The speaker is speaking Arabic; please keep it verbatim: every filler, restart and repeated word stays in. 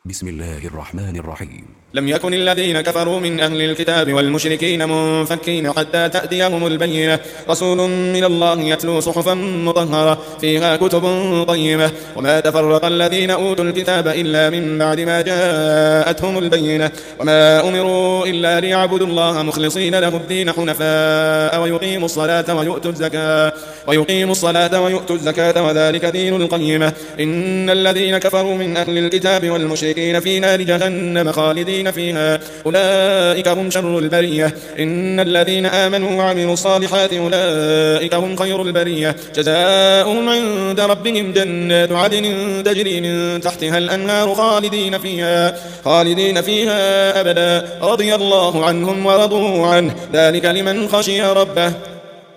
بسم الله الرحمن الرحيم. لم يكن الذين كفروا من أهل الكتاب والمشركين منفكين حتى تأتيهم البينة، رسول من الله يتلو صحفا مطهرة فيها كتب طيبة. وما تفرق الذين أوتوا الكتاب إلا من بعد ما جاءتهم البينة، وما أمروا إلا ليعبدوا الله مخلصين له الدين حنفاء ويقيموا الصلاة ويؤتوا الزكاة ويقيموا الصلاة ويؤتوا الزكاة وذلك دين القيمة. إن الذين كفروا من أهل الكتاب والمشركين في نار جهنم خالدين فيها، أولئك هم شر البرية. إن الذين آمنوا وعملوا الصالحات أولئك هم خير البرية، جزاؤهم عند ربهم جنات عدن تجري من تحتها الأنهار خالدين فيها خالدين فيها أبدا، رضي الله عنهم ورضوا عنه، ذلك لمن خشي ربه.